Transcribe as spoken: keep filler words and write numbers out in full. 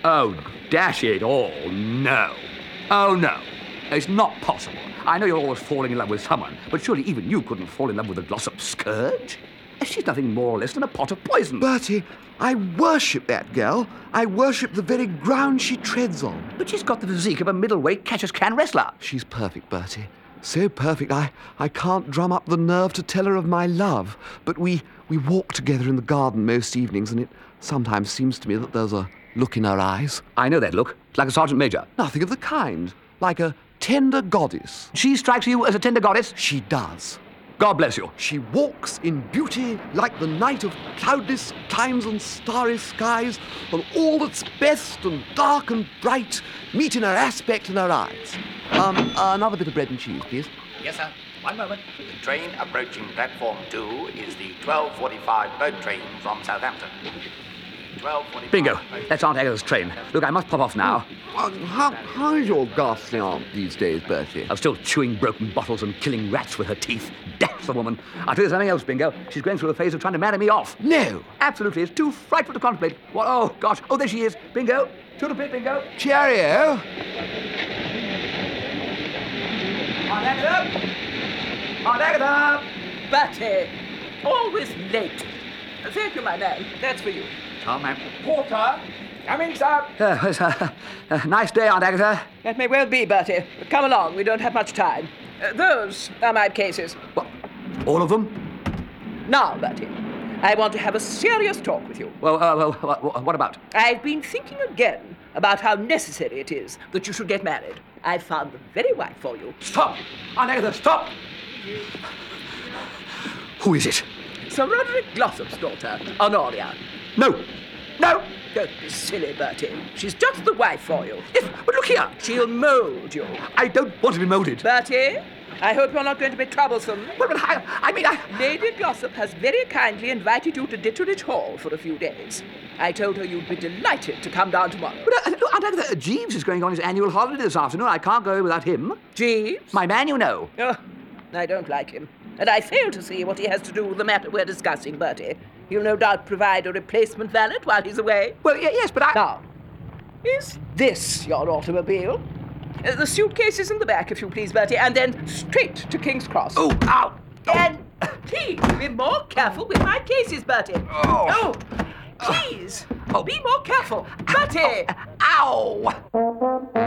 Oh, dash it all, no. Oh, no. It's not possible. I know you're always falling in love with someone, but surely even you couldn't fall in love with the Glossop scourge? She's nothing more or less than a pot of poison. Bertie, I worship that girl. I worship the very ground she treads on. But she's got the physique of a middleweight catch-as-can wrestler. She's perfect, Bertie. So perfect, I, I can't drum up the nerve to tell her of my love. But we, we walk together in the garden most evenings, and it sometimes seems to me that there's a look in her eyes. I know that look. It's like a sergeant major. Nothing of the kind. Like a tender goddess. She strikes you as a tender goddess? She does. God bless you. She walks in beauty like the night of cloudless times and starry skies, and all that's best and dark and bright meet in her aspect and her eyes. Um, uh, another bit of bread and cheese, please. Yes, sir. One moment. The train approaching platform two is the twelve forty-five boat train from Southampton. twelve forty-five Bingo. That's Aunt Agatha's train. Look, I must pop off now. Uh, how, how is your ghastly aunt these days, Bertie? I'm still chewing broken bottles and killing rats with her teeth. Dash the woman. I'll tell you something else, Bingo. She's going through a phase of trying to marry me off. No. Absolutely. It's too frightful to contemplate. What? Oh, gosh. Oh, there she is. Bingo. To the pit, Bingo. Cheerio. Aunt Agatha! Aunt Agatha! Bertie, always late. Thank you, my man. That's for you. Oh, ma'am. Porter! Coming, sir. Uh, it's a, a nice day, Aunt Agatha. That may well be, Bertie. But come along, we don't have much time. Uh, those are my cases. What? All of them? Now, Bertie, I want to have a serious talk with you. Well, uh, well, what, what about? I've been thinking again about how necessary it is that you should get married. I've found the very wife for you. Stop! Aunt Agatha, stop! Who is it? Sir Roderick Glossop's daughter, Honoria. No! No! Don't be silly, Bertie. She's just the wife for you. Yes, but look here. She'll mould you. I don't want to be moulded. Bertie, I hope you're not going to be troublesome. But, but I, I mean, I... Lady Glossop has very kindly invited you to Ditteridge Hall for a few days. I told her you'd be delighted to come down tomorrow. But, uh, look, Aunt Agatha, Jeeves is going on his annual holiday this afternoon. I can't go without him. Jeeves? My man, you know. Oh, I don't like him. And I fail to see what he has to do with the matter we're discussing, Bertie. He'll no doubt provide a replacement valet while he's away. Well, y- yes, but I... Now, is this your automobile? Uh, the suitcase is in the back, if you please, Bertie, and then straight to King's Cross. Oh, ow! Oh. And please be more careful with my cases, Bertie. Oh. Oh, please, oh. be more careful. Bertie! Ow!